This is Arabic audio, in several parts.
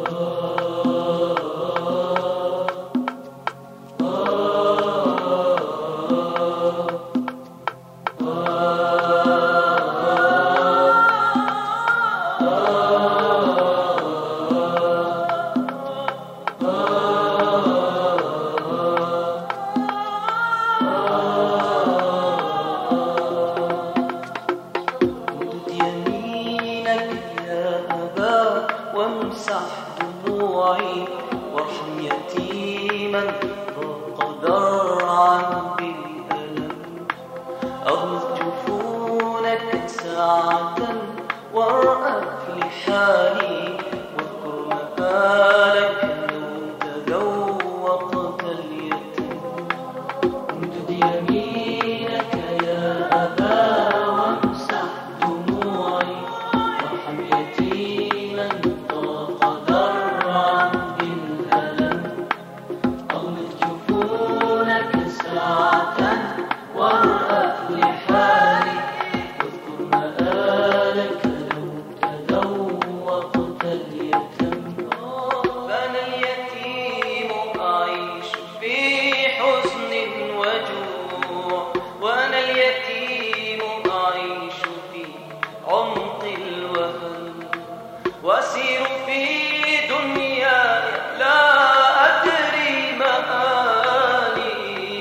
وامسح دموعي وارحم يتيما ضاق ذرعا بالألم. أغمض جفونك ساعة وارأف لحالي واذكر مآلك لو تذوقت اليتم. امدد يمينك يا أبا وامسح دموعي وارحم يتيما ضاق ذرعا بالألم. أغمض جفونك ساعة وارأف لحالي واذكر مآلك لو تذوقت اليتم. فأنا اليتيم أعيش في حزن وجوع، وأنا اليتيم أعيش في عمق الوهن، وأسير في دنياي لا أدري مآلي،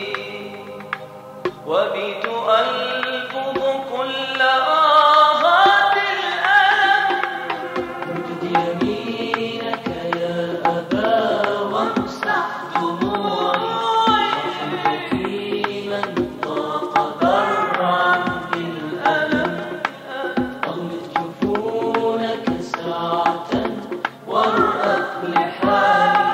وبيت ألفظ كل آهات الألم. امدد يمينك يا أبا وامسح دموعي وارحم يتيما ضاق ذرعا بالألم. أغمض جفونك ساعة وارأف لحالي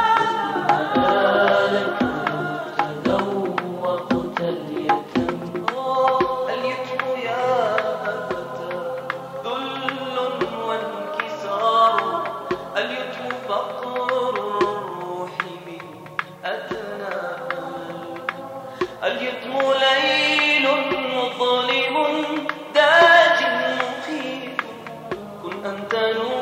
واذكر مآلك لو تذوقت اليتم. اليتم يا أبتاه ذل وانكسار، اليتم فقر الروح من أدنى أمل. اليتم ليل مظلم داج مخيف، كن أنت نور